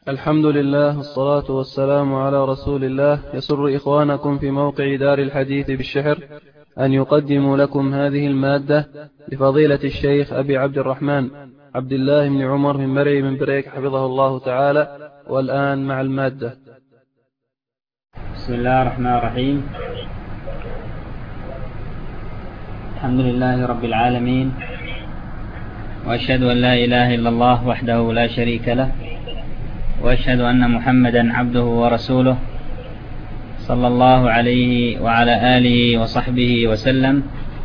الحمد لله والصلاة والسلام على رسول الله. يسر إخوانكم في موقع دار الحديث بالشحر أن يقدموا لكم هذه المادة لفضيلة الشيخ أبي عبد الرحمن عبد الله بن عمر من مرعي من بريك حفظه الله تعالى. والآن مع المادة. بسم الله الرحمن الرحيم. الحمد لله رب العالمين، وأشهد أن لا إله إلا الله وحده لا شريك له، وأشهد أن محمدا عبده ورسوله صلى الله عليه وعلى آله وصحبه وسلم.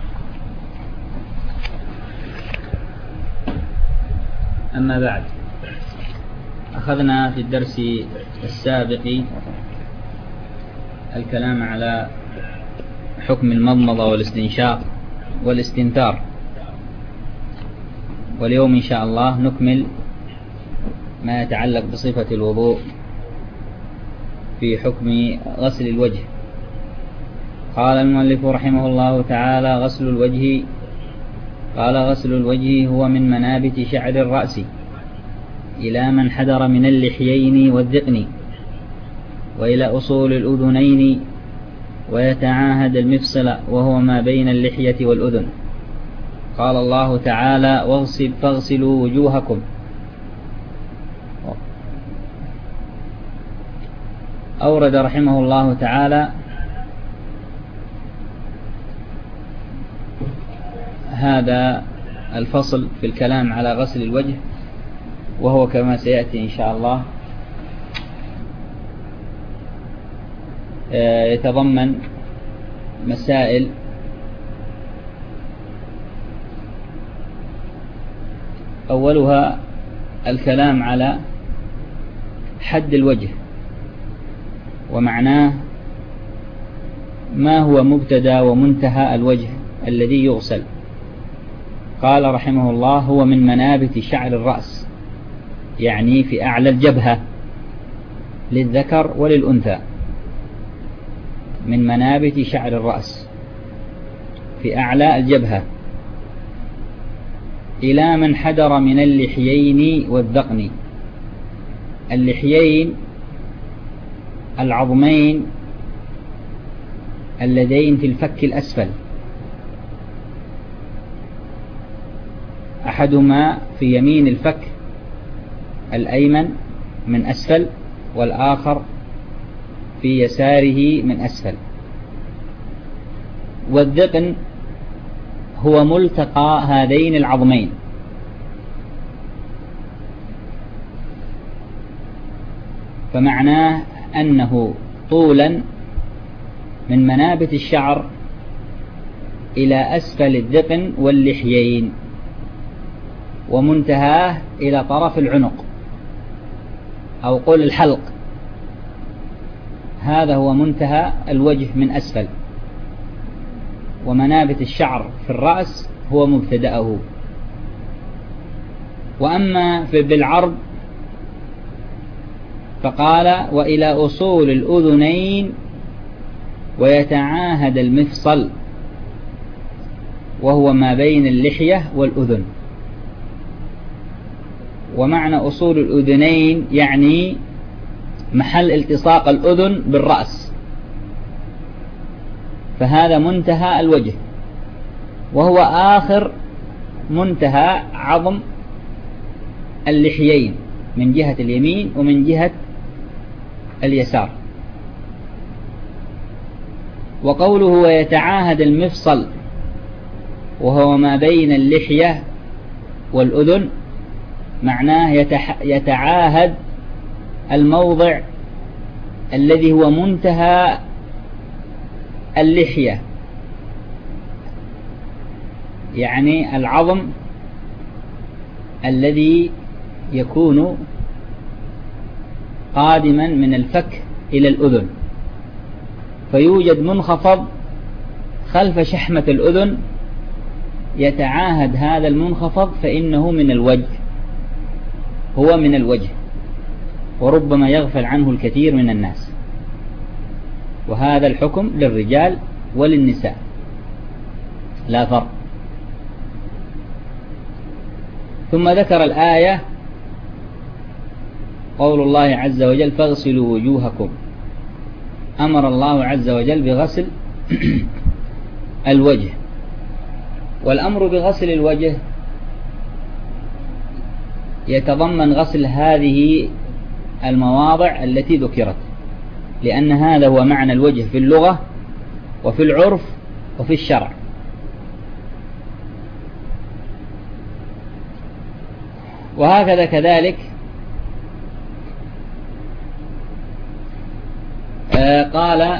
أما بعد، أخذنا في الدرس السابق الكلام على حكم المضمضة والاستنشاق والاستنثار، واليوم إن شاء الله نكمل ما يتعلق بصفة الوضوء في حكم غسل الوجه. قال المؤلف رحمه الله تعالى: غسل الوجه. قال: غسل الوجه هو من منابت شعر الرأس إلى من حدر من اللحيين والذقن، وإلى أصول الأذنين، ويتعاهد المفصل وهو ما بين اللحية والأذن. قال الله تعالى: فاغسلوا وجوهكم. أورد رحمه الله تعالى هذا الفصل في الكلام على غسل الوجه، وهو كما سيأتي إن شاء الله يتضمن مسائل أولها الكلام على حد الوجه ومعناه، ما هو مبتدأ ومنتهى الوجه الذي يغسل. قال رحمه الله: هو من منابت شعر الرأس، يعني في أعلى الجبهة للذكر وللأنثى، من منابت شعر الرأس في أعلى الجبهة إلى من حدر من اللحيين والذقن. اللحيين العظمين اللذين في الفك الأسفل، أحدهما في يمين الفك الأيمن من أسفل، والآخر في يساره من أسفل. والذقن هو ملتقى هذين العظمين، فمعناه أنه طولا من منابت الشعر إلى أسفل الذقن واللحيين، ومنتهاه إلى طرف العنق أو قل الحلق. هذا هو منتهى الوجه من أسفل، ومنابت الشعر في الرأس هو مبتدأه. وأما بالعرض فقال: وإلى أصول الأذنين، ويتعاهد المفصل وهو ما بين اللحية والأذن. ومعنى أصول الأذنين يعني محل التصاق الأذن بالرأس، فهذا منتهى الوجه، وهو آخر منتهى عظم اللحيين من جهة اليمين ومن جهة اليسار. وقوله ويتعاهد المفصل وهو ما بين اللحية والأذن، معناه يتعاهد الموضع الذي هو منتهى اللحية، يعني العظم الذي يكون قادما من الفك إلى الأذن، فيوجد منخفض خلف شحمة الأذن يتعاهد هذا المنخفض، فإنه من الوجه، هو من الوجه، وربما يغفل عنه الكثير من الناس. وهذا الحكم للرجال وللنساء لا فرق. ثم ذكر الآية قول الله عز وجل فاغسلوا وجوهكم. أمر الله عز وجل بغسل الوجه، والأمر بغسل الوجه يتضمن غسل هذه المواضع التي ذكرت، لأن هذا هو معنى الوجه في اللغة وفي العرف وفي الشرع. وهكذا كذلك قال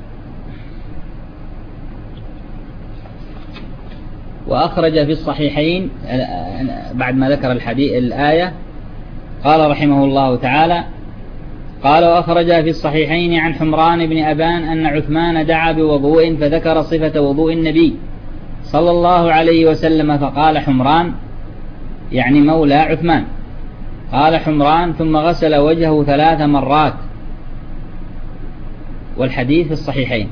وأخرج في الصحيحين بعد ما ذكر الآية قال رحمه الله تعالى قال وأخرج في الصحيحين عن حمران بن أبان أن عثمان دعا بوضوء فذكر صفة وضوء النبي صلى الله عليه وسلم فقال حمران يعني مولى عثمان قال حمران ثم غسل وجهه 3 مرات، والحديث في الصحيحين.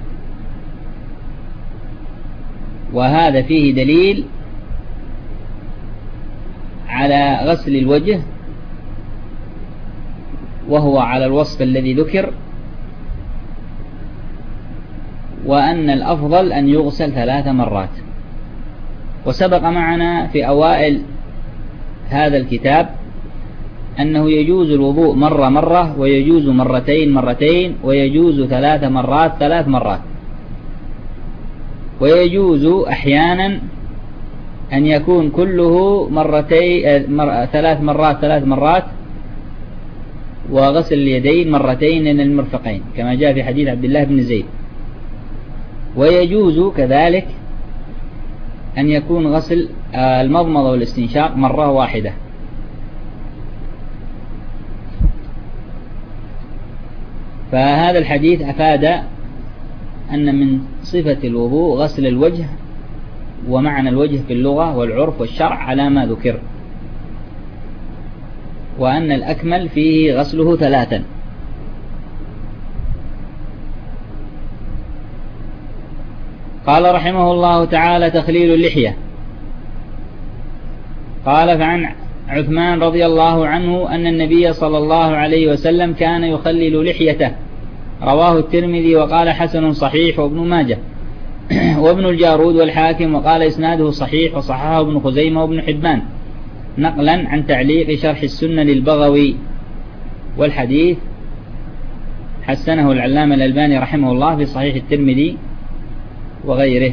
وهذا فيه دليل على غسل الوجه وهو على الوصف الذي ذكر، وأن الأفضل أن يغسل 3 مرات. وسبق معنا في أوائل هذا الكتاب أنه يجوز الوضوء مرة ويجوز مرتين ويجوز 3 مرات 3 مرات، ويجوز أحيانا أن يكون كله 3 مرات وغسل اليدين 2 مرتين من المرفقين كما جاء في حديث عبد الله بن زيد. ويجوز كذلك أن يكون غسل المضمضة والاستنشاق 1 مرة. فهذا الحديث أفاد أن من صفة الوضوء غسل الوجه، ومعنى الوجه في اللغة والعرف والشرع على ما ذكر، وأن الأكمل فيه غسله 3. قال رحمه الله تعالى تخليل اللحية. قال فعن عثمان رضي الله عنه أن النبي صلى الله عليه وسلم كان يخلل لحيته، رواه الترمذي وقال حسن صحيح وابن ماجه وابن الجارود والحاكم وقال إسناده صحيح وصححه ابن خزيمة وابن حبان نقلا عن تعليق شرح السنة للبغوي. والحديث حسنه العلامة الألباني رحمه الله في صحيح الترمذي وغيره.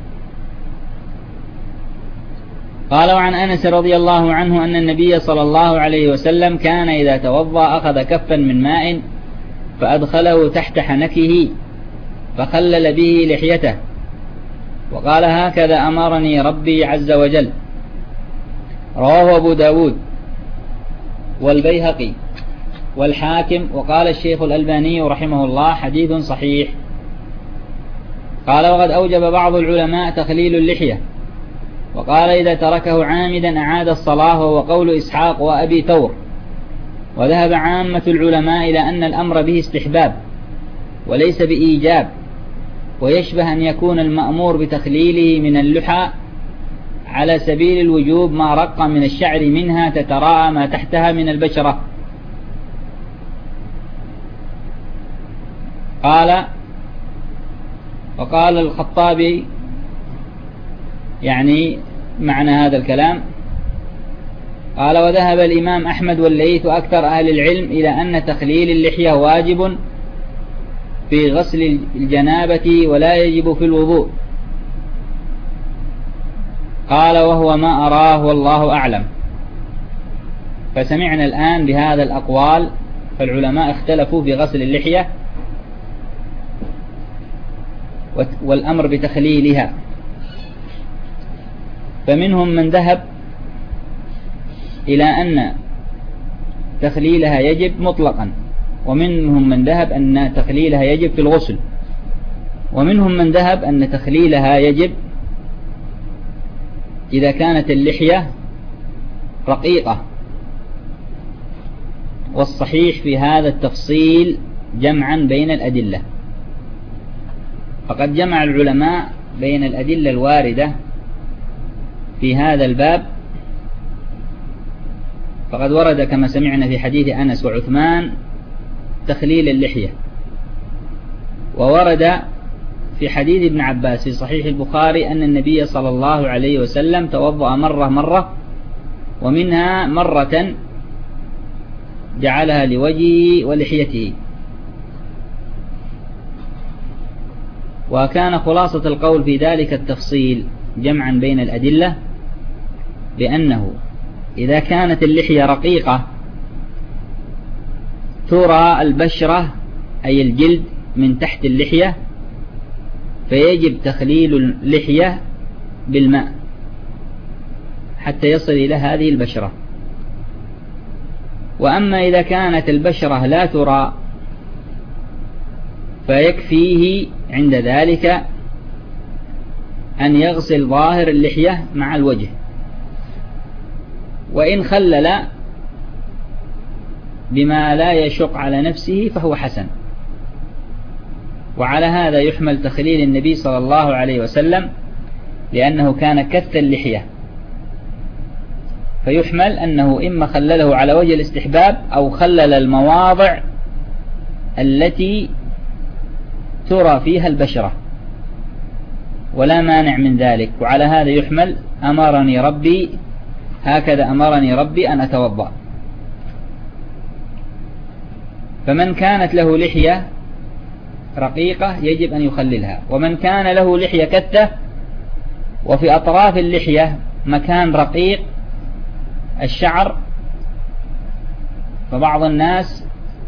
قال وعن أنس رضي الله عنه أن النبي صلى الله عليه وسلم كان إذا توضأ أخذ كفا من ماء فأدخله تحت حنكه فخلل به لحيته، وقال هكذا أمرني ربي عز وجل. رواه أبو داود والبيهقي والحاكم وقال الشيخ الألباني رحمه الله حديث صحيح. قال وقد أوجب بعض العلماء تخليل اللحية، وقال إذا تركه عامدا أعاد الصلاة، وهو قول إسحاق وأبي ثور. وذهب عامة العلماء إلى أن الأمر به استحباب وليس بإيجاب، ويشبه أن يكون المأمور بتخليله من اللحى على سبيل الوجوب ما رق من الشعر منها تتراءى ما تحتها من البشرة. قال وقال الخطابي يعني معنى هذا الكلام، قال وذهب الإمام أحمد والليث وأكثر أهل العلم إلى أن تخليل اللحية واجب في غسل الجنابة ولا يجب في الوضوء. قال وهو ما أراه والله أعلم. فسمعنا الآن بهذا الأقوال، فالعلماء اختلفوا في غسل اللحية والأمر بتخليلها، فمنهم من ذهب إلى أن تخليلها يجب مطلقا، ومنهم من ذهب أن تخليلها يجب في الغسل، ومنهم من ذهب أن تخليلها يجب إذا كانت اللحية رقيقة. والصحيح في هذا التفصيل جمعا بين الأدلة، فقد جمع العلماء بين الأدلة الواردة في هذا الباب فقد ورد كما سمعنا في حديث أنس وعثمان تخليل اللحية، وورد في حديث ابن عباس في صحيح البخاري أن النبي صلى الله عليه وسلم توضأ مرة، ومنها مرة جعلها لوجهه ولحيته. وكان خلاصة القول في ذلك التفصيل جمعا بين الأدلة، بأنه إذا كانت اللحية رقيقة ترى البشرة أي الجلد من تحت اللحية، فيجب تخليل اللحية بالماء حتى يصل إلى هذه البشرة. وأما إذا كانت البشرة لا ترى فيكفيه عند ذلك أن يغسل ظاهر اللحية مع الوجه، وإن خلل بما لا يشق على نفسه فهو حسن. وعلى هذا يحمل تخليل النبي صلى الله عليه وسلم، لأنه كان كث اللحية، فيحمل أنه إما خلله على وجه الاستحباب أو خلل المواضع التي ترى فيها البشرة، ولا مانع من ذلك. وعلى هذا يحمل أمرني ربي هكذا أمرني ربي أن أتوضأ. فمن كانت له لحية رقيقة يجب أن يخللها، ومن كان له لحية كثة وفي أطراف اللحية مكان رقيق الشعر، فبعض الناس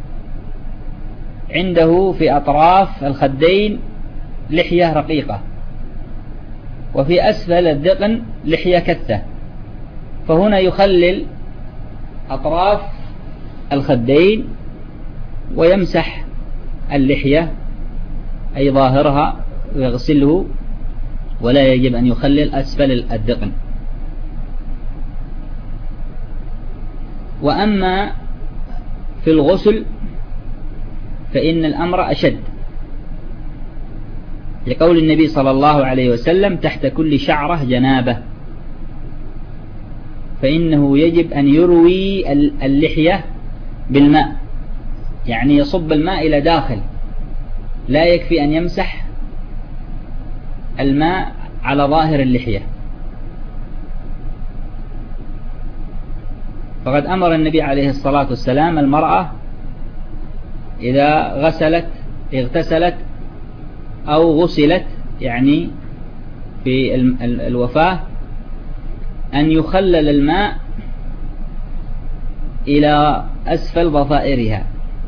عنده في أطراف الخدين لحية رقيقة، وفي أسفل الذقن لحية كثة، فهنا يخلل أطراف الخدين ويمسح اللحية أي ظاهرها ويغسله، ولا يجب أن يخلل أسفل الذقن. وأما في الغسل فإن الأمر أشد، لقول النبي صلى الله عليه وسلم تحت كل شعرة جنابة، فإنه يجب أن يروي اللحية بالماء، يعني يصب الماء إلى داخل، لا يكفي أن يمسح الماء على ظاهر اللحية. فقد أمر النبي عليه الصلاة والسلام المرأة إذا اغتسلت أو غسلت، يعني في الوفاة، أن يخلل الماء إلى أسفل ضفائرها.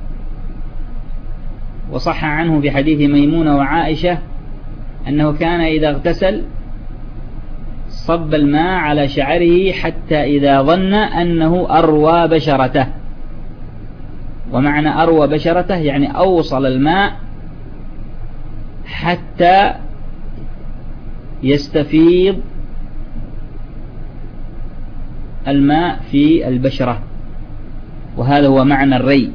وصح عنه في حديث ميمونة وعائشة أنه كان إذا اغتسل صب الماء على شعره حتى إذا ظن أنه أروى بشرته. ومعنى أروى بشرته يعني أوصل الماء حتى يستفيض الماء في البشرة، وهذا هو معنى الري.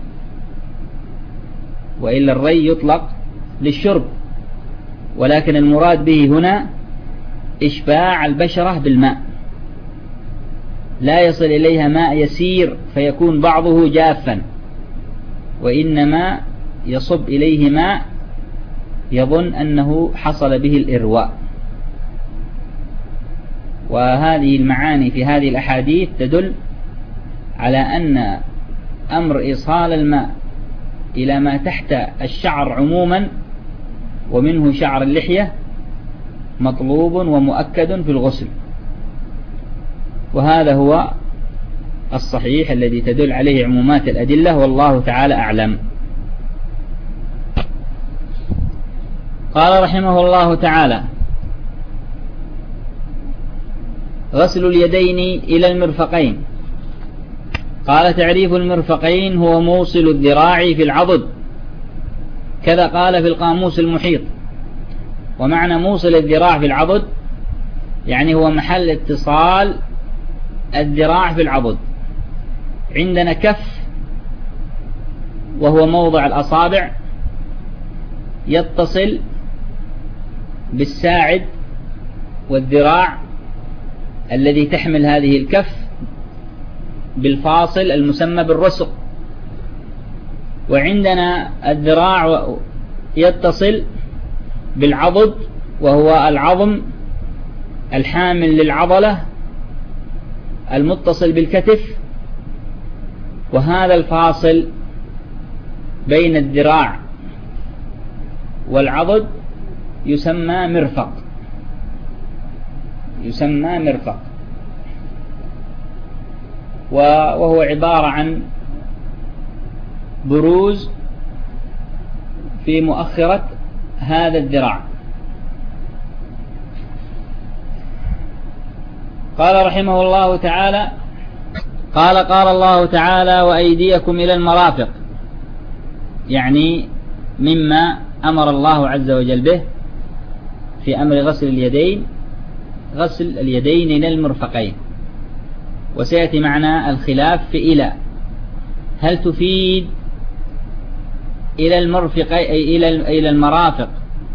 وإلا الري يطلق للشرب، ولكن المراد به هنا إشباع البشرة بالماء، لا يصل إليها ماء يسير فيكون بعضه جافا، وإنما يصب إليه ماء يظن أنه حصل به الإرواء. وهذه المعاني في هذه الأحاديث تدل على أن أمر إيصال الماء إلى ما تحت الشعر عموما ومنه شعر اللحية مطلوب ومؤكد في الغسل، وهذا هو الصحيح الذي تدل عليه عمومات الأدلة، والله تعالى أعلم. قال رحمه الله تعالى: غسل اليدين إلى المرفقين. قال: تعريف المرفقين هو موصل الذراع في العضد، كذا قال في القاموس المحيط. ومعنى موصل الذراع في العضد يعني هو محل اتصال الذراع في العضد. عندنا كف وهو موضع الأصابع يتصل بالساعد والذراع الذي تحمل هذه الكف بالفاصل المسمى بالرسغ. وعندنا الذراع يتصل بالعضد، وهو العظم الحامل للعضلة المتصل بالكتف، وهذا الفاصل بين الذراع والعضد يسمى مرفق، وهو عبارة عن بروز في مؤخرة هذا الذراع. قال رحمه الله تعالى: قال الله تعالى: وأيديكم إلى المرافق، يعني مما أمر الله عز وجل به في أمر غسل اليدين إلى المرفقين. وسيأتي معنا الخلاف في هل تفيد إلى المرافق،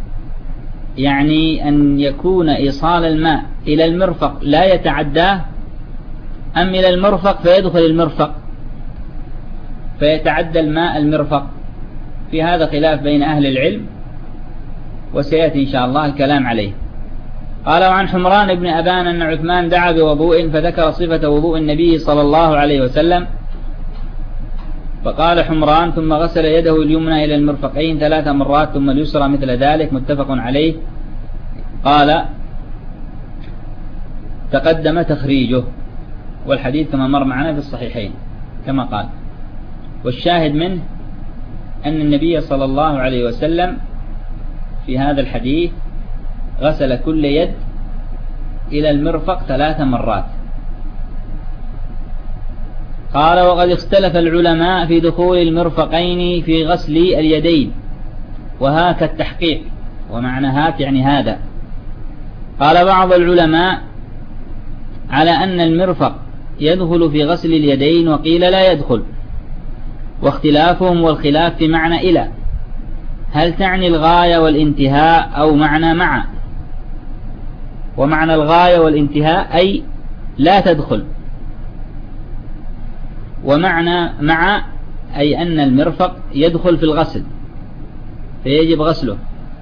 يعني أن يكون إيصال الماء إلى المرفق لا يتعداه، أم إلى المرفق فيدخل المرفق فيتعدى الماء المرفق؟ في هذا خلاف بين أهل العلم، وسيأتي إن شاء الله الكلام عليه. قال: وعن حمران بن أبان أن عثمان دعا بوضوء فذكر صفة وضوء النبي صلى الله عليه وسلم، فقال حمران: ثم غسل يده اليمنى إلى المرفقين 3 مرات ثم اليسرى مثل ذلك، متفق عليه. قال: تقدم تخريجه، والحديث كما مر معنا في الصحيحين كما قال. والشاهد منه أن النبي صلى الله عليه وسلم في هذا الحديث غسل كل يد إلى المرفق 3 مرات. قال: وقد اختلف العلماء في دخول المرفقين في غسل اليدين، وهاك التحقيق، ومعنى هاك يعني هذا. قال بعض العلماء على أن المرفق يدخل في غسل اليدين، وقيل لا يدخل، واختلافهم والخلاف في معنى إلى، هل تعني الغاية والانتهاء أو معنى مع؟ ومعنى الغاية والانتهاء أي لا تدخل، ومعنى مع أي أن المرفق يدخل في الغسل فيجب غسله.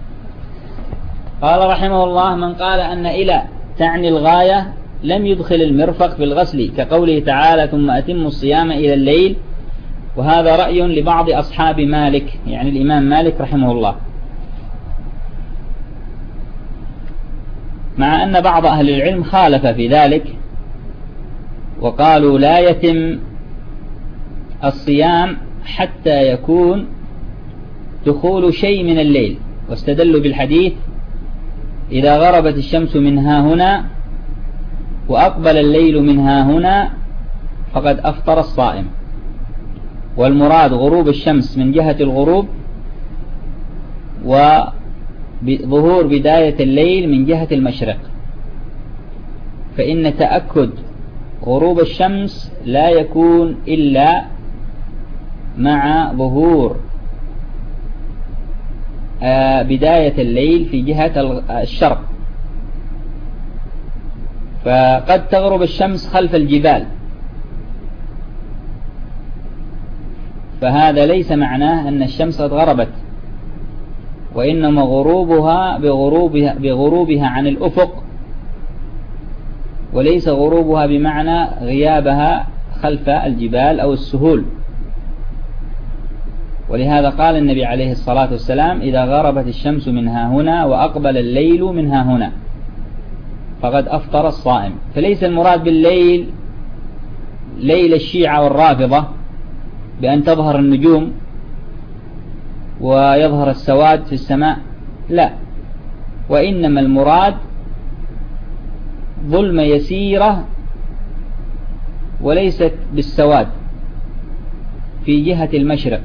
قال رحمه الله: من قال أن إلى تعني الغاية لم يدخل المرفق في الغسل، كقوله تعالى: ثم أتموا الصيام إلى الليل، وهذا رأي لبعض أصحاب مالك، يعني الإمام مالك رحمه الله، مع أن بعض أهل العلم خالف في ذلك وقالوا لا يتم الصيام حتى يكون دخول شيء من الليل، واستدلوا بالحديث: إذا غربت الشمس من ها هنا وأقبل الليل من ها هنا فقد أفطر الصائم. والمراد غروب الشمس من جهة الغروب، وظهور بداية الليل من جهة المشرق، فإن تأكد غروب الشمس لا يكون إلا مع ظهور بداية الليل في جهة الشرق. فقد تغرب الشمس خلف الجبال، فهذا ليس معناه أن الشمس قد غربت، وإنما غروبها بغروبها عن الأفق، وليس غروبها بمعنى غيابها خلف الجبال أو السهول. ولهذا قال النبي عليه الصلاة والسلام: إذا غربت الشمس من ها هنا وأقبل الليل من ها هنا فقد أفطر الصائم. فليس المراد بالليل ليل الشيعة والرافضة بأن تظهر النجوم ويظهر السواد في السماء، لا، وإنما المراد ظلمة يسيرة وليست بالسواد في جهة المشرق،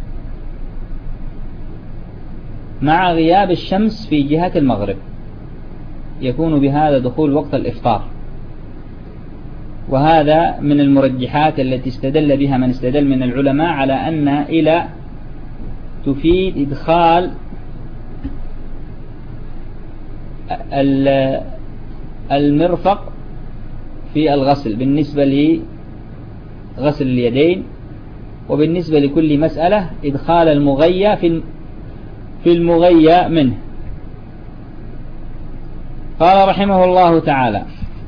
مع غياب الشمس في جهة المغرب، يكون بهذا دخول وقت الإفطار. وهذا من المرجحات التي استدل بها من استدل من العلماء على أن إلى تفيد إدخال المرفق في الغسل بالنسبة غسل اليدين، وبالنسبة لكل مسألة إدخال المغيى في المغيى منه. قال رحمه الله تعالى: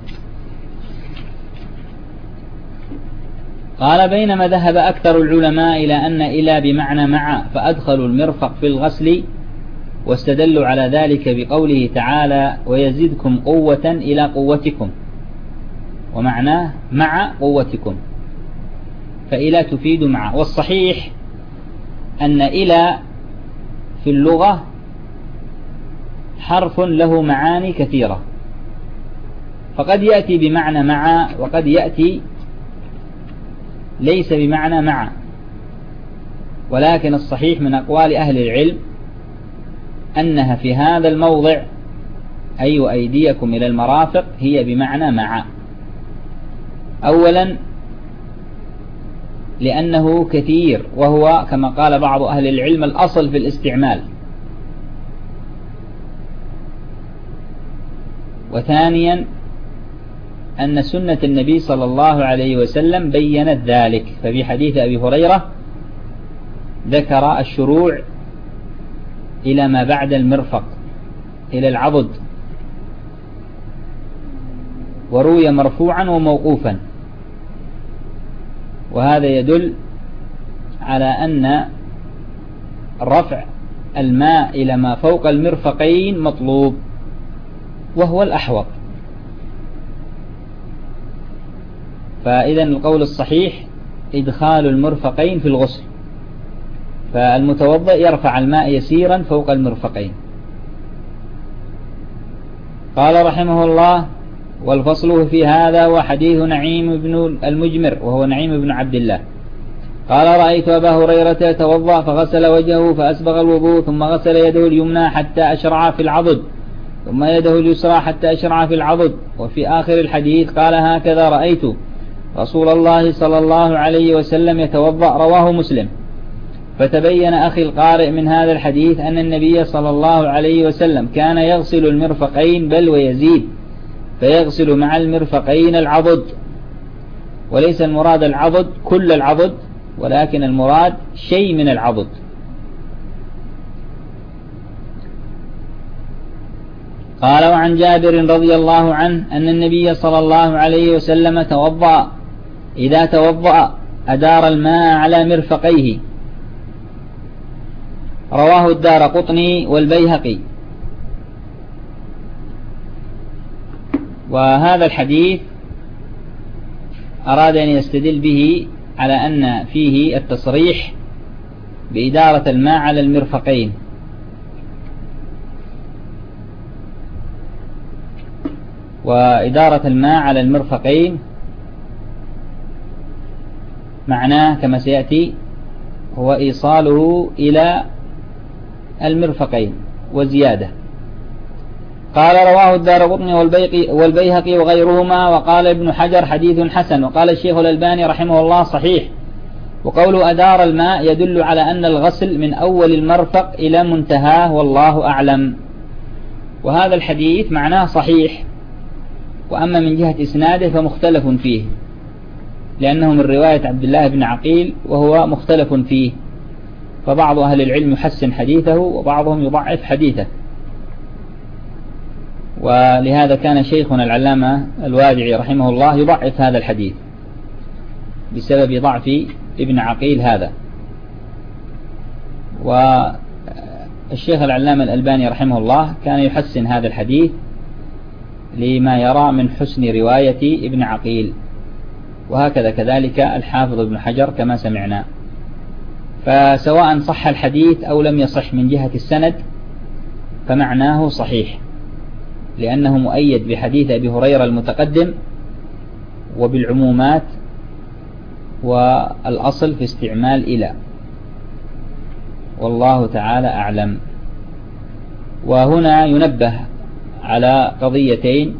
قال: بينما ذهب أكثر العلماء إلى أن إلى بمعنى مع، فأدخلوا المرفق في الغسل، واستدلوا على ذلك بقوله تعالى: ويزدكم قوة إلى قوتكم، ومعناه مع قوتكم، فإلى تفيد مع. والصحيح أن إلى في اللغة حرف له معاني كثيرة، فقد يأتي بمعنى مع، وقد يأتي ليس بمعنى مع. ولكن الصحيح من أقوال أهل العلم أنها في هذا الموضع، أي وأيديكم إلى المرافق، هي بمعنى مع. أولا لأنه كثير، وهو كما قال بعض أهل العلم الأصل في الاستعمال. وثانيا أن سنة النبي صلى الله عليه وسلم بيّنت ذلك، ففي حديث أبي هريرة ذكر الشروع إلى ما بعد المرفق، إلى العضد، وروي مرفوعا وموقوفا، وهذا يدل على أن رفع الماء إلى ما فوق المرفقين مطلوب، وهو الأحوط. فإذا القول الصحيح إدخال المرفقين في الغسل، فالمتوضئ يرفع الماء يسيرا فوق المرفقين. قال رحمه الله: والفصل في هذا وحديث نعيم بن المجمر، وهو نعيم بن عبد الله، قال: رأيت أبا هريرة يتوضأ فغسل وجهه فأسبغ الوضوء، ثم غسل يده اليمنى حتى أشرع في العضد، ثم يده اليسرى حتى أشرع في العضد. وفي آخر الحديث قال: هكذا رأيت رسول الله صلى الله عليه وسلم يتوضأ. رواه مسلم. فتبين أخي القارئ من هذا الحديث أن النبي صلى الله عليه وسلم كان يغسل المرفقين، بل ويزيد، فيغسل مع المرفقين العضد، وليس المراد العضد كل العضد، ولكن المراد شيء من العضد. قال: وعن جابر رضي الله عنه أن النبي صلى الله عليه وسلم توضأ، إذا توضأ أدار الماء على مرفقيه. رواه الدارقطني والبيهقي. وهذا الحديث أراد أن يستدل به على أن فيه التصريح بإدارة الماء على المرفقين، وإدارة الماء على المرفقين معناه كما سيأتي هو إيصاله إلى المرفقين وزيادة. قال: رواه الدارقطني والبيهقي وغيرهما. وقال ابن حجر: حديث حسن. وقال الشيخ الألباني رحمه الله: صحيح. وقول أدار الماء يدل على أن الغسل من أول المرفق إلى منتهاه، والله أعلم. وهذا الحديث معناه صحيح، وأما من جهة إسناده فمختلف فيه، لأنه من رواية عبد الله بن عقيل، وهو مختلف فيه، فبعض أهل العلم يحسن حديثه وبعضهم يضعف حديثه. ولهذا كان شيخنا العلامة الوادعي رحمه الله يضعف هذا الحديث بسبب ضعف ابن عقيل هذا. والشيخ العلامة الألباني رحمه الله كان يحسن هذا الحديث لما يرى من حسن رواية ابن عقيل، وهكذا كذلك الحافظ ابن حجر كما سمعنا. فسواء صح الحديث أو لم يصح من جهة السند فمعناه صحيح، لأنه مؤيد بحديث أبي هريرة المتقدم وبالعمومات، والأصل في استعمال إلى، والله تعالى أعلم. وهنا ينبه على قضيتين،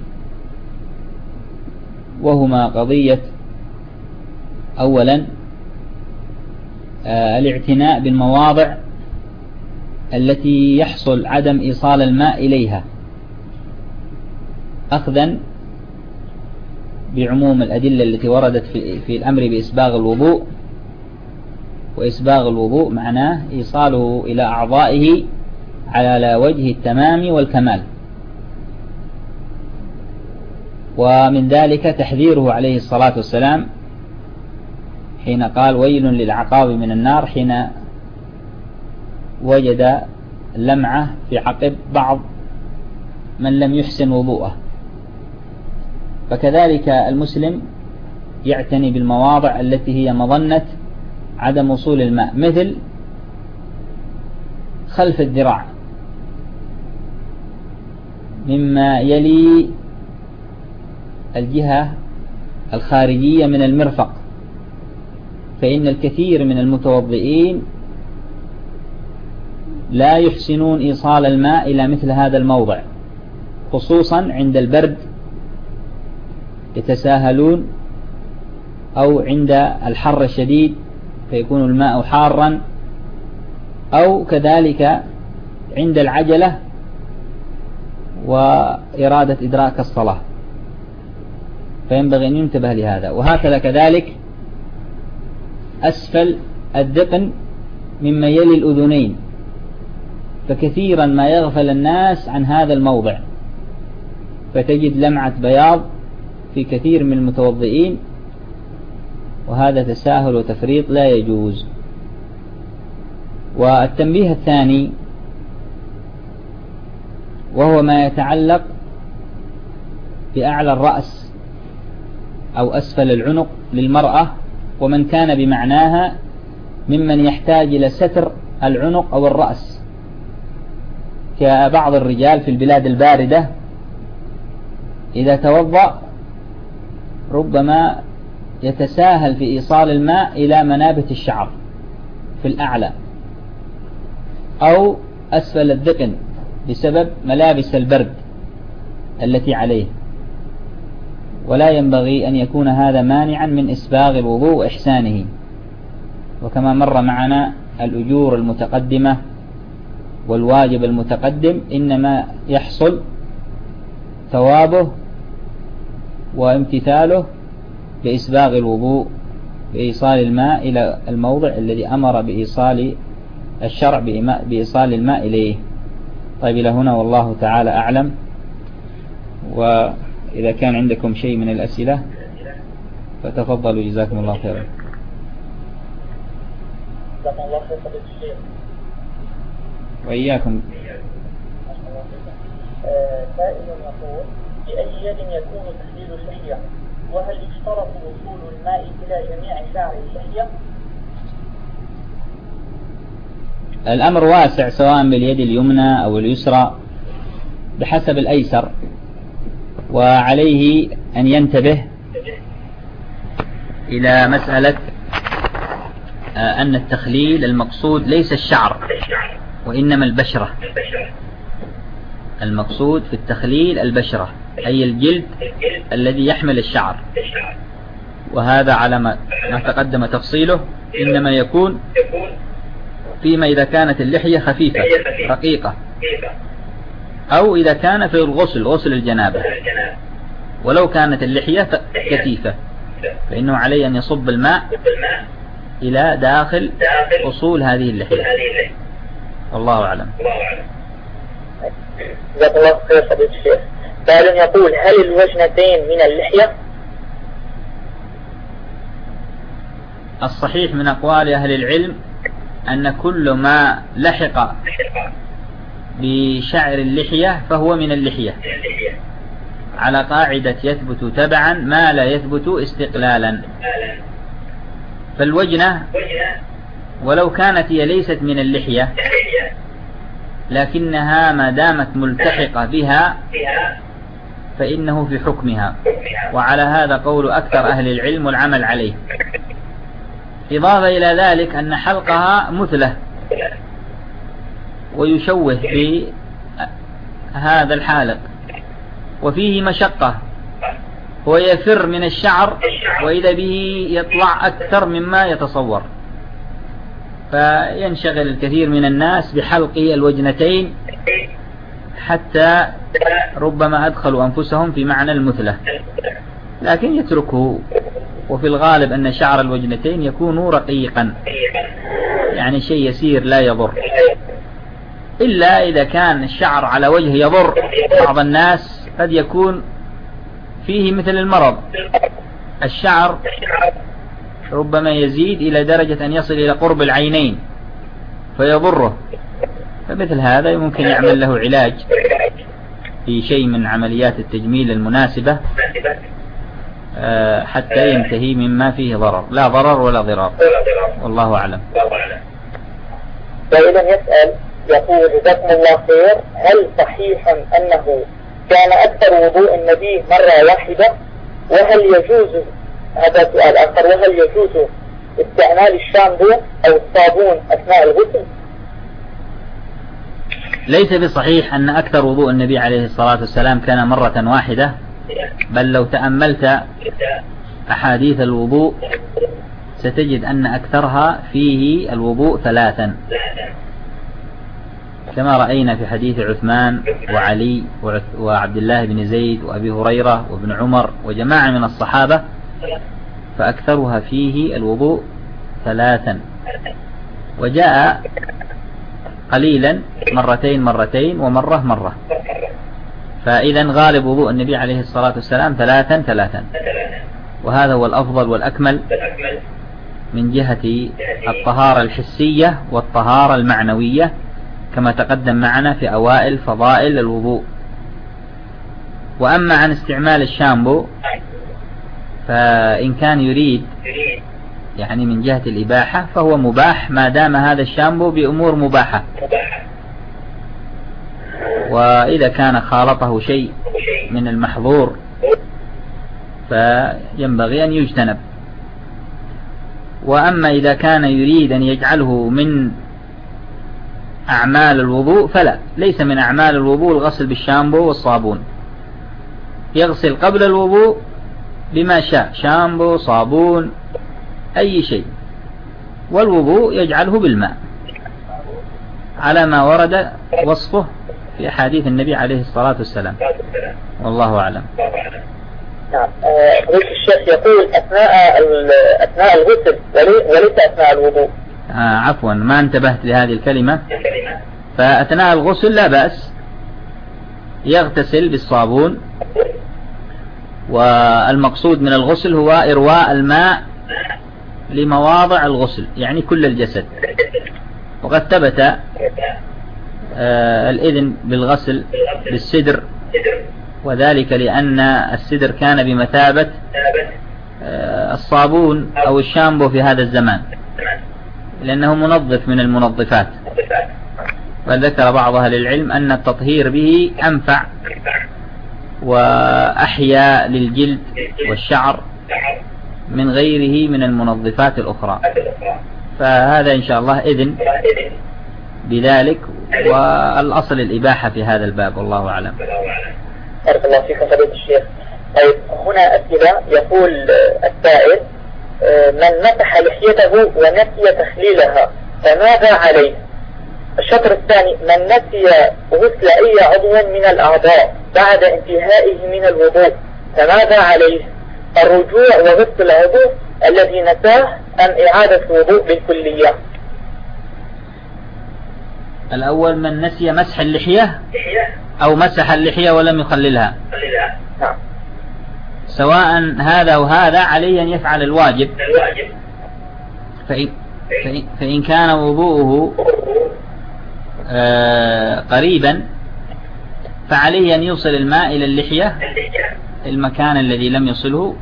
وهما قضية أولا الاعتناء بالمواضع التي يحصل عدم إيصال الماء إليها، أخذا بعموم الأدلة التي وردت في الأمر بإسباغ الوضوء. وإسباغ الوضوء معناه إيصاله إلى أعضائه على وجه التمام والكمال. ومن ذلك تحذيره عليه الصلاة والسلام حين قال ويل للعقاب من النار، حين وجد لمعة في عقب بعض من لم يحسن وضوءه. فكذلك المسلم يعتني بالمواضع التي هي مظنة عدم وصول الماء، مثل خلف الذراع مما يلي الجهة الخارجية من المرفق، فإن الكثير من المتوضئين لا يحسنون إيصال الماء إلى مثل هذا الموضع، خصوصا عند البرد يتساهلون، أو عند الحر الشديد فيكون الماء حارا، أو كذلك عند العجلة وإرادة إدراك الصلاة، فينبغي أن ينتبه لهذا. وهكذا كذلك أسفل الذقن مما يلي الأذنين، فكثيرا ما يغفل الناس عن هذا الموضع، فتجد لمعة بياض في كثير من المتوضئين، وهذا تساهل وتفريط لا يجوز. والتنبيه الثاني وهو ما يتعلق بأعلى الرأس أو أسفل العنق للمرأة، ومن كان بمعناها ممن يحتاج إلى ستر العنق أو الرأس، كبعض الرجال في البلاد الباردة إذا توضأ ربما يتساهل في إيصال الماء إلى منابت الشعر في الأعلى أو أسفل الذقن بسبب ملابس البرد التي عليه، ولا ينبغي أن يكون هذا مانعا من إسباغ الوضوء وإحسانه. وكما مر معنا الأجور المتقدمة والواجب المتقدم إنما يحصل ثوابه وامتثاله بإسباغ الوضوء بإيصال الماء إلى الموضع الذي أمر بإيصال الشرع بإيصال الماء إليه. طيب إلى هنا والله تعالى أعلم. وإذا كان عندكم شيء من الأسئلة فتفضلوا جزاكم الله خيرا. وإياكم. سائل يقول بأي يد يكون تحليل اللحية، وهل يشترط وصول الماء إلى جميع شعر اللحية؟ الأمر واسع سواء باليد اليمنى أو اليسرى بحسب الأيسر، وعليه أن ينتبه إلى مسألة أن التخليل المقصود ليس الشعر وإنما البشرة. المقصود في التخليل البشرة أي الجلد الذي يحمل الشعر، وهذا على ما تقدم تفصيله إنما يكون فيما إذا كانت اللحية خفيفة رقيقة، أو إذا كان في غسل الجنابة. ولو كانت اللحية كثيفة فإنه عليه أن يصب الماء إلى داخل أصول هذه اللحية. والله أعلم. جزاك الله خير فضيلة الشيخ. سائل يقول هل الوجنتين من اللحية؟ الصحيح من أقوال أهل العلم أن كل ما لحق بشعر اللحية فهو من اللحية، على قاعدة يثبت تبعا ما لا يثبت استقلالا. فالوجنة ولو كانت هي ليست من اللحية لكنها ما دامت ملتحقة بها فإنه في حكمها، وعلى هذا قول أكثر أهل العلم والعمل عليه. إضافة إلى ذلك أن حلقها مثلة ويشوه بهذا الحالق وفيه مشقة ويفر من الشعر، وإذا به يطلع أكثر مما يتصور، فينشغل الكثير من الناس بحلق الوجنتين حتى ربما أدخلوا أنفسهم في معنى المثلة. لكن يتركه. وفي الغالب أن شعر الوجنتين يكون رقيقا، يعني شيء يسير لا يضر، إلا إذا كان الشعر على وجه يضر. بعض الناس قد يكون فيه مثل المرض، الشعر ربما يزيد إلى درجة أن يصل إلى قرب العينين فيضره، فمثل هذا ممكن يعمل له علاج في شيء من عمليات التجميل المناسبة حتى ينتهي مما فيه ضرر، لا ضرر ولا ضرار، والله أعلم. سائل يسأل يقول: جزاكم الله خير، هل صحيح أنه كان أكثر وضوء النبي مرة واحدة؟ وهل يجوز، هذا سؤال آخر، وهل يجوز استعمال الشامبو أو الصابون أثناء الغسل؟ ليس بصحيح أن أكثر وضوء النبي عليه الصلاة والسلام كان مرة واحدة، بل لو تأملت أحاديث الوضوء ستجد أن أكثرها فيه الوضوء 3، كما رأينا في حديث عثمان وعلي وعبد الله بن زيد وأبي هريرة وابن عمر وجماعة من الصحابة، فأكثرها فيه الوضوء 3، وجاء قليلا مرتين مرتين ومرة مرة، فإذا غالب وضوء النبي عليه الصلاة والسلام 3، وهذا هو الأفضل والأكمل من جهة الطهارة الحسية والطهارة المعنوية، كما تقدم معنا في أوائل فضائل الوضوء. وأما عن استعمال الشامبو فإن كان يريد يعني من جهة الإباحة فهو مباح، ما دام هذا الشامبو بأمور مباحة، وإذا كان خالطه شيء من المحظور فينبغي أن يجتنب. وأما إذا كان يريد أن يجعله من أعمال الوضوء فلا، ليس من أعمال الوضوء الغسل بالشامبو والصابون، يغسل قبل الوضوء بما شاء، شامبو، صابون، أي شيء، والوضوء يجعله بالماء على ما ورد وصفه في أحاديث النبي عليه الصلاة والسلام، والله أعلم. نعم. الشيخ يقول أثناء الغسل وليس أثناء الوضوء. عفوا، ما انتبهت لهذه الكلمة. فأثناء الغسل لا بأس، يغتسل بالصابون، والمقصود من الغسل هو إرواء الماء لمواضع الغسل، يعني كل الجسد. وقد ثبت الإذن بالغسل بالسدر، وذلك لأن السدر كان بمثابة الصابون أو الشامبو في هذا الزمان، لأنه منظف من المنظفات. وذكر بعض أهل العلم أن التطهير به أنفع وأحيا للجلد والشعر من غيره من المنظفات الأخرى، فهذا إن شاء الله إذن بذلك، والأصل الإباحة في هذا الباب، والله أعلم. بارك الله فيك فضيلة الشيخ. طيب، هنا أسئلة. يقول السائل: من مسح لحيته ونسي تخليلها فماذا عليه؟ الشطر الثاني: من نسي غسل أي عضو من الأعضاء بعد انتهائه من الوضوء فماذا عليه؟ الرجوع وغسل العضو الذي نساه أم إعادة الوضوء بالكلية؟ الأول من نسي مسح اللحية أو مسح اللحية ولم يخللها، سواء هذا وهذا عليه أن يفعل الواجب. فإن كان وضوءه قريبا فعليه أن يوصل الماء إلى اللحية، المكان الذي لم يصله،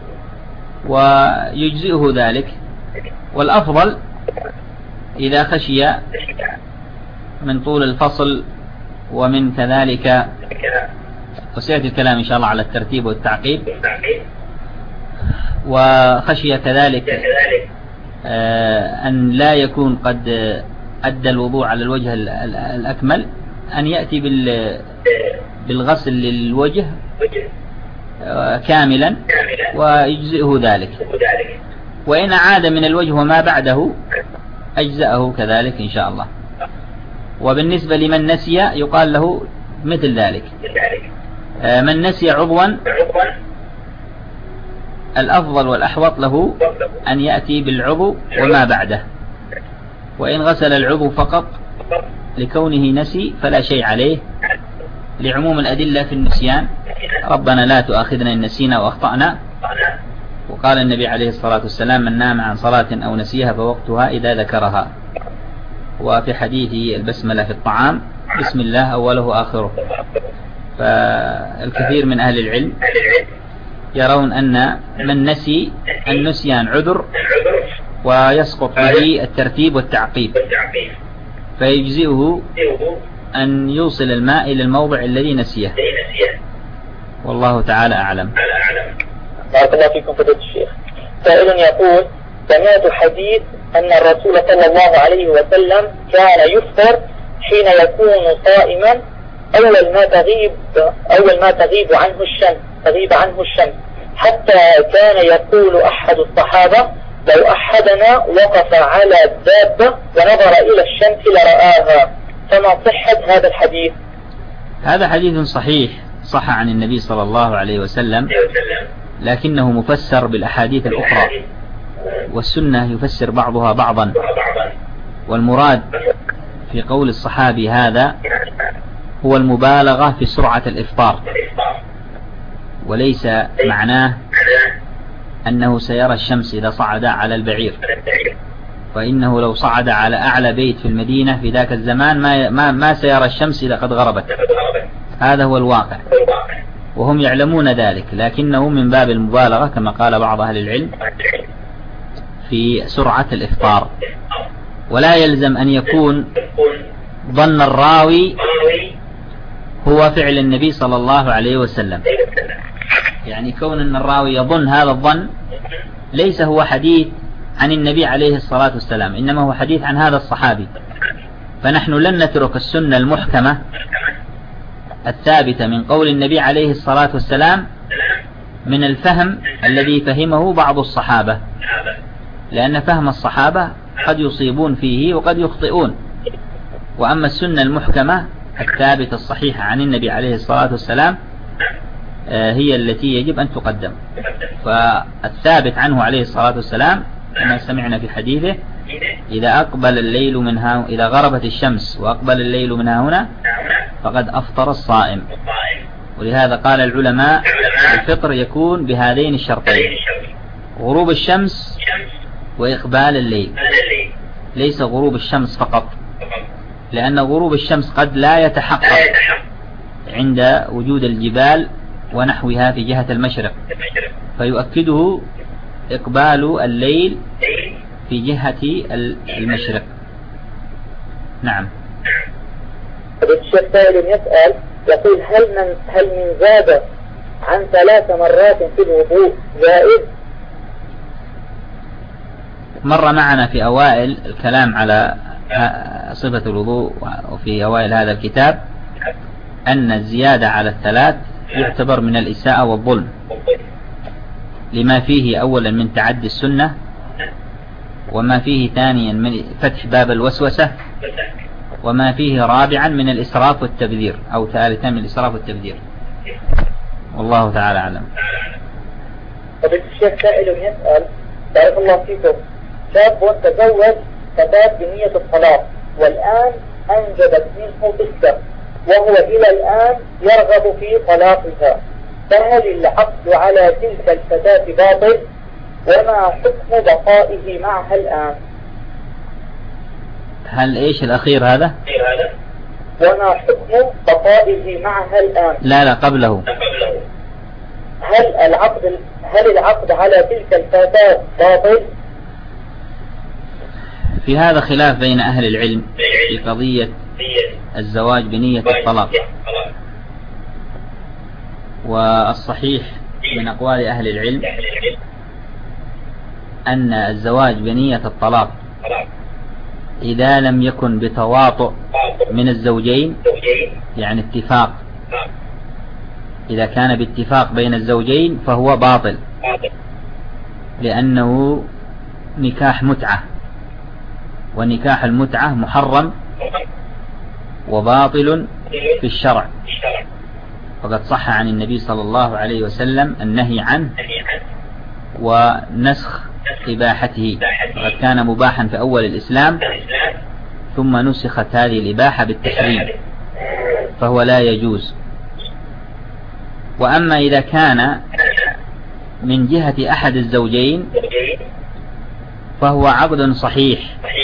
ويجزئه ذلك. والأفضل إذا خشي من طول الفصل ومن كذلك، وسيأتي الكلام إن شاء الله على الترتيب والتعقيب، وخشي كذلك أن لا يكون قد أدى الوضوء على الوجه الأكمل، أن يأتي بالغسل للوجه كاملا ويجزئه ذلك. وإن عاد من الوجه وما بعده أجزأه كذلك إن شاء الله. وبالنسبة لمن نسي يقال له مثل ذلك. من نسي عضوا الأفضل والأحوط له أن يأتي بالعضو وما بعده، وإن غسل العضو فقط لكونه نسي فلا شيء عليه، لعموم الأدلة في النسيان: ربنا لا تؤاخذنا إن نسينا وأخطأنا. وقال النبي عليه الصلاة والسلام: من نام عن صلاة أو نسيها فوقتها إذا ذكرها. وفي حديث البسملة في الطعام: بسم الله أوله آخره. فالكثير من أهل العلم يرون أن من نسي النسيان عذر ويسقط به الترتيب والتعقيب، فيجزئه أن يوصل الماء إلى الموضع الذي نسيه، والله تعالى أعلم. بارك الله فيكم فضيلة الشيخ. سائل يقول: سمعت حديث أن الرسول صلى الله عليه وسلم كان يفطر حين يكون صائما أول ما تغيب عنه الشمس، حتى كان يقول أحد الصحابة: لو أحدنا وقف على الدابة ونظر إلى الشمس لرآها. فما صحة هذا الحديث؟ هذا حديث صحيح، صح عن النبي صلى الله عليه وسلم، لكنه مفسر بالأحاديث الأخرى، والسنة يفسر بعضها بعضا. والمراد في قول الصحابي هذا هو المبالغة في سرعة الإفطار، وليس معناه أنه سيرى الشمس إذا صعد على البعير، فإنه لو صعد على أعلى بيت في المدينة في ذاك الزمان ما سيرى الشمس إذا قد غربت. هذا هو الواقع، وهم يعلمون ذلك، لكنه من باب المبالغة كما قال بعض أهل العلم في سرعة الإفطار. ولا يلزم أن يكون ظن الراوي هو فعل النبي صلى الله عليه وسلم، يعني كون أن الراوي يظن هذا الظن ليس هو حديث عن النبي عليه الصلاة والسلام، إنما هو حديث عن هذا الصحابي. فنحن لن نترك السنة المحكمة الثابتة من قول النبي عليه الصلاة والسلام من الفهم الذي فهمه بعض الصحابة، لأن فهم الصحابة قد يصيبون فيه وقد يخطئون. وأما السنة المحكمة الثابتة الصحيحة عن النبي عليه الصلاة والسلام هي التي يجب أن تقدم. فالثابت عنه عليه الصلاة والسلام كما سمعنا في حديثه: إذا إذا غربت الشمس وأقبل الليل من هنا فقد أفطر الصائم. ولهذا قال العلماء: الفطر يكون بهذين الشرطين: غروب الشمس وإقبال الليل، ليس غروب الشمس فقط، لأن غروب الشمس قد لا يتحقق عند وجود الجبال ونحوها في جهة المشرق، فيؤكده إقبال الليل في جهة المشرق. نعم. الشيخ سائل يسأل يقول: هل من زاد عن 3 مرات في الوضوء جائز؟ مر معنا في أوائل الكلام على صفة الوضوء، وفي أوائل هذا الكتاب أن الزيادة على 3 يعتبر من الإساءة والظلم، لما فيه أولا من تعدي السنة، وما فيه ثانيا من فتح باب الوسوسة، وما فيه رابعا من الإسراف والتبذير، أو ثالثا من الإسراف والتبذير. والله تعالى أعلم. الشيخ سائل يسأل: بارك الله فيكم، شاب تزوج فتاة بنية الطلاق والآن أنجبت منه طفلا، وهو إلى الآن يرغب في طلاقها، فهل العقد على تلك الفتاة باطل؟ وما حكم بقائه معها الآن؟ هل إيش الأخير هذا؟ وما حكم بقائه معها الآن؟ لا قبله. هل العقد على تلك الفتاة باطل؟ في هذا خلاف بين أهل العلم في قضية الزواج بنية الطلاق، والصحيح من أقوال أهل العلم أن الزواج بنية الطلاق إذا لم يكن بتواطؤ من الزوجين، يعني اتفاق، إذا كان باتفاق بين الزوجين فهو باطل، لأنه نكاح متعة، ونكاح المتعة محرم وباطل في الشرع، فقد صح عن النبي صلى الله عليه وسلم النهي عنه، ونسخ إباحته، وقد كان مباحا في أول الإسلام ثم نسخت هذه الإباحة بالتحريم فهو لا يجوز. وأما إذا كان من جهة أحد الزوجين فهو عقد صحيح،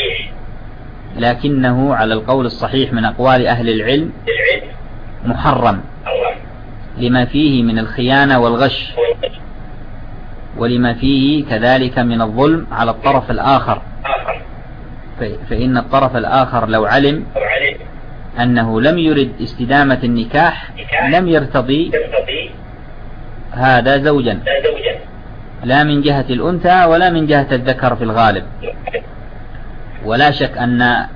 لكنه على القول الصحيح من أقوال أهل العلم محرم لما فيه من الخيانة والغش، ولما فيه كذلك من الظلم على الطرف الآخر، فإن الطرف الآخر لو علم أنه لم يرد استدامة النكاح لم يرتضي هذا زوجا، لا من جهة الأنثى ولا من جهة الذكر في الغالب. ولا شك أن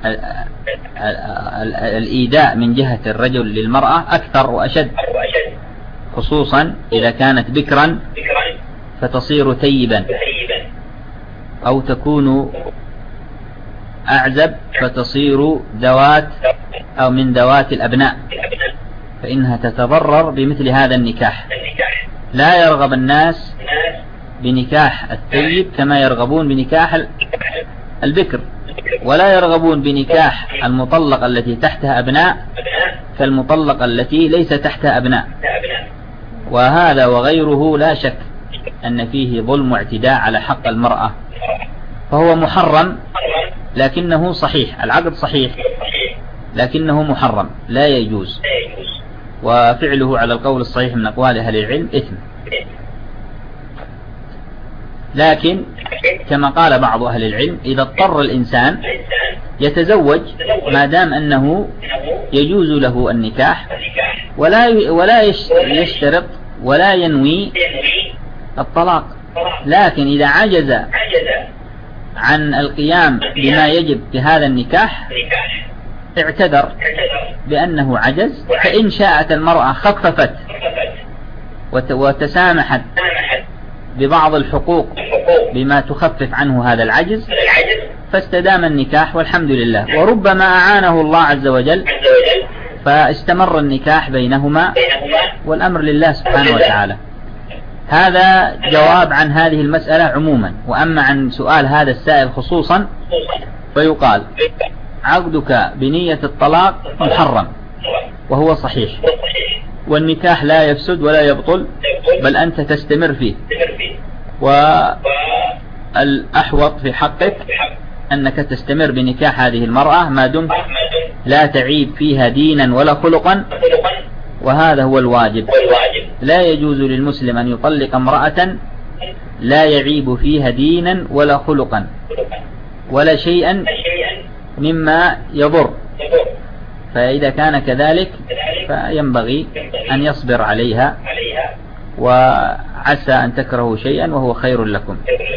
الإيذاء من جهة الرجل للمرأة أكثر وأشد، خصوصا إذا كانت بكرا فتصير ثيبا، أو تكون أعزب فتصير ذوات أو من ذوات الأبناء، فإنها تتضرر بمثل هذا النكاح. لا يرغب الناس بنكاح الثيب كما يرغبون بنكاح البكر، ولا يرغبون بنكاح المطلقة التي تحتها أبناء كالمطلقة التي ليس تحتها أبناء. وهذا وغيره لا شك أن فيه ظلم واعتداء على حق المرأة، فهو محرم لكنه صحيح، العقد صحيح لكنه محرم لا يجوز، وفعله على القول الصحيح من أقوال أهل العلم إثم. لكن كما قال بعض أهل العلم إذا اضطر الإنسان يتزوج ما دام أنه يجوز له النكاح، ولا يشترط ولا ينوي الطلاق. لكن إذا عجز عن القيام بما يجب في هذا النكاح اعتذر بأنه عجز، فإن شاءت المرأة خففت وتسامحت ببعض الحقوق بما تخفف عنه هذا العجز فاستدام النكاح والحمد لله. وربما أعانه الله عز وجل فاستمر النكاح بينهما والأمر لله سبحانه وتعالى. هذا جواب عن هذه المسألة عموما. وأما عن سؤال هذا السائل خصوصا فيقال عقدك بنية الطلاق محرم وهو صحيح، والنكاح لا يفسد ولا يبطل بل أنت تستمر فيه، والأحوط في حقك أنك تستمر بنكاح هذه المرأة ما دمت لا تعيب فيها دينا ولا خلقا، وهذا هو الواجب. لا يجوز للمسلم أن يطلق امرأة لا يعيب فيها دينا ولا خلقا ولا شيئا مما يضر، فإذا كان كذلك فينبغي أن يصبر عليها، وعسى أن تكرهوا شيئا وهو خير لكم.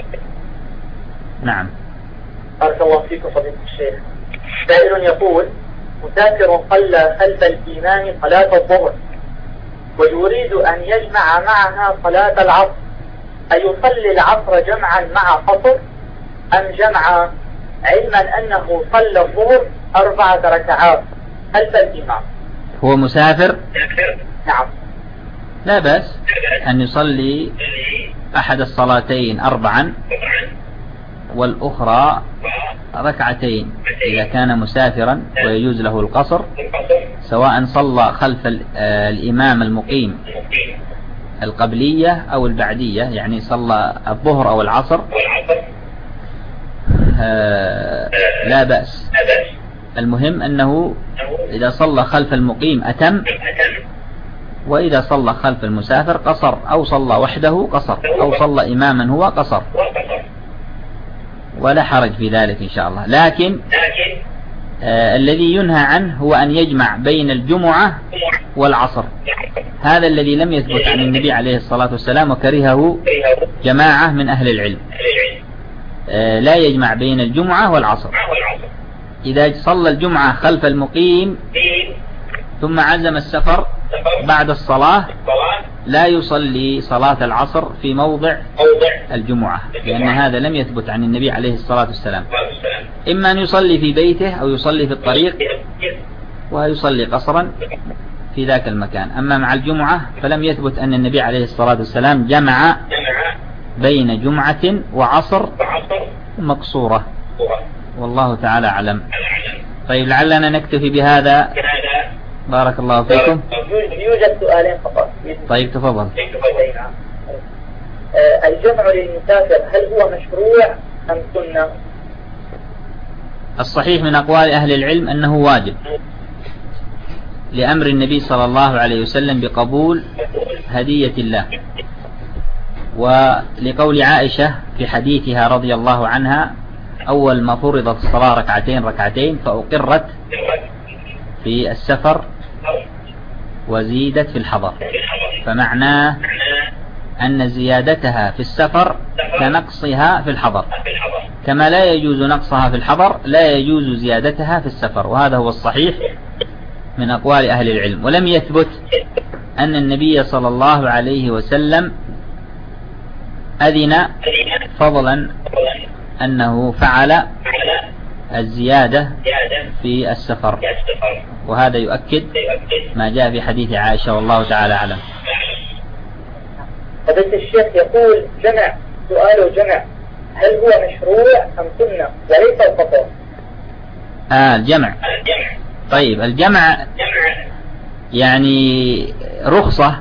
نعم. بارك الله فيكم فضيلة الشيخ. سائل يقول مسافر صلى خلف الإمام صلاة الظهر ويريد أن يجمع معها صلاة العصر، أيصلي العصر جمعا مع قصر أم جمع، علما أنه صلى الظهر 4 ركعات خلف الإمام؟ هو مسافر؟ نعم. لا بأس أن يصلي أحد الصلاتين 4 والأخرى 2 إذا كان مسافرا ويجوز له القصر، سواء صلى خلف الإمام المقيم القبلية أو البعدية، يعني صلى الظهر أو العصر لا بأس. المهم أنه إذا صلى خلف المقيم أتم، وإذا صلى خلف المسافر قصر، أو صلى وحده قصر، أو صلى إماما هو قصر، ولا حرج في ذلك إن شاء الله. لكن الذي ينهى عنه هو أن يجمع بين الجمعة والعصر، هذا الذي لم يثبت عن النبي عليه الصلاة والسلام وكرهه جماعة من أهل العلم. لا يجمع بين الجمعة والعصر. إذا صلى الجمعة خلف المقيم ثم عزم السفر بعد الصلاة لا يصلي صلاة العصر في موضع الجمعة، لأن هذا لم يثبت عن النبي عليه الصلاة والسلام. إما أن يصلي في بيته أو يصلي في الطريق ويصلي قصرا في ذاك المكان. أما مع الجمعة فلم يثبت أن النبي عليه الصلاة والسلام جمع بين جمعة وعصر مقصورة، والله تعالى أعلم. طيب لعلنا نكتفي بهذا. بارك الله فيكم. يوجد سؤالين فقط. طيب تفضل. الجمع للمسافر هل هو مشروع أم سنة؟ الصحيح من أقوال أهل العلم أنه واجب، لأمر النبي صلى الله عليه وسلم بقبول هدية الله، ولقول عائشة في حديثها رضي الله عنها: أول ما فرضت الصلاة ركعتين فأقرت في السفر وزيدت في الحضر، فمعناه أن زيادتها في السفر كنقصها في الحضر، كما لا يجوز نقصها في الحضر لا يجوز زيادتها في السفر، وهذا هو الصحيح من أقوال أهل العلم. ولم يثبت أن النبي صلى الله عليه وسلم أذن فضلا أنه فعل الزيادة في السفر، وهذا يؤكد ما جاء في حديث عائشة والله تعالى أعلم. فضيلة الشيخ يقول جمع، سؤاله جمع هل هو مشروع أم سنة وليس القطع؟ الجمع. طيب الجمع يعني رخصة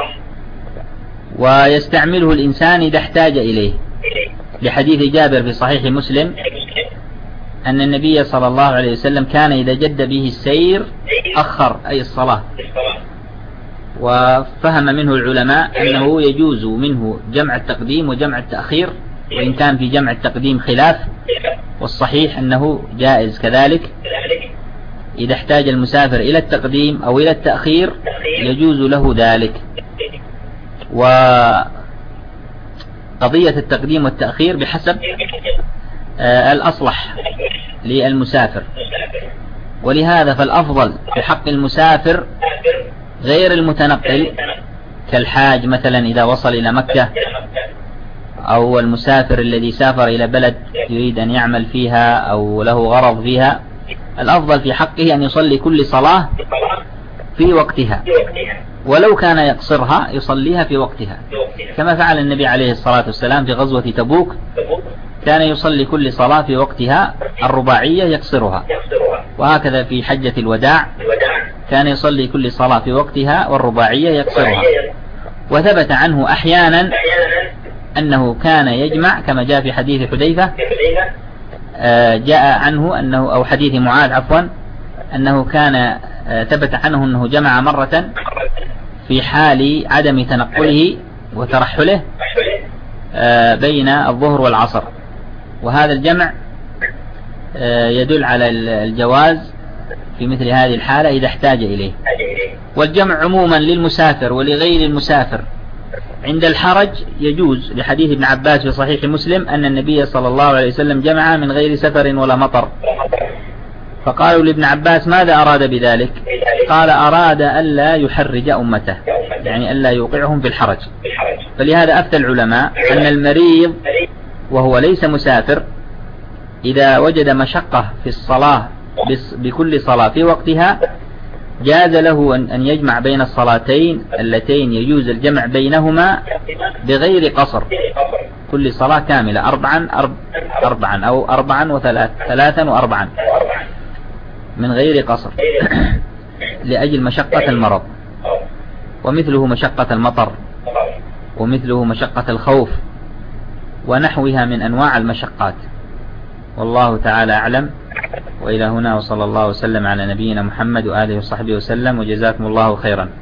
ويستعمله الإنسان إذا احتاج إليه، لحديث جابر في صحيح مسلم أن النبي صلى الله عليه وسلم كان إذا جد به السير أخر أي الصلاة، وفهم منه العلماء أنه يجوز منه جمع التقديم وجمع التأخير، وإن كان في جمع التقديم خلاف، والصحيح أنه جائز كذلك. إذا احتاج المسافر إلى التقديم أو إلى التأخير يجوز له ذلك. وقضية التقديم والتأخير بحسب الأصلح للمسافر، ولهذا فالأفضل في حق المسافر غير المتنقل كالحاج مثلا إذا وصل إلى مكة، أو المسافر الذي سافر إلى بلد يريد أن يعمل فيها أو له غرض فيها، الأفضل في حقه أن يصلي كل صلاة في وقتها، ولو كان يقصرها يصليها في وقتها، كما فعل النبي عليه الصلاة والسلام في غزوة تبوك، كان يصلي كل صلاة في وقتها الرباعية يقصرها، وهكذا في حجة الوداع كان يصلي كل صلاة في وقتها والرباعية يقصرها. وثبت عنه أحيانا أنه كان يجمع، كما جاء في حديث حذيفة، جاء عنه أنه أو حديث معاذ عفوا، أنه كان ثبت عنه أنه جمع مرة في حال عدم تنقله وترحله بين الظهر والعصر، وهذا الجمع يدل على الجواز في مثل هذه الحالة إذا احتاج إليه. والجمع عموما للمسافر ولغير المسافر عند الحرج يجوز، لحديث ابن عباس في صحيح مسلم أن النبي صلى الله عليه وسلم جمع من غير سفر ولا مطر، فقالوا لابن عباس ماذا أراد بذلك؟ قال أراد ألا يحرج أمته، يعني ألا يوقعهم في الحرج. فلهذا أفتى العلماء أن المريض وهو ليس مسافر إذا وجد مشقة في الصلاة بكل صلاة في وقتها جاز له أن يجمع بين الصلاتين اللتين يجوز الجمع بينهما بغير قصر، كل صلاة كاملة أربعا أو 4 و3 و4 من غير قصر لأجل مشقة المرض، ومثله مشقة المطر، ومثله مشقة الخوف، ونحوها من أنواع المشقات. والله تعالى أعلم. وإلى هنا، وصلى الله وسلم على نبينا محمد وآله وصحبه وسلم، وجزاكم الله خيرا.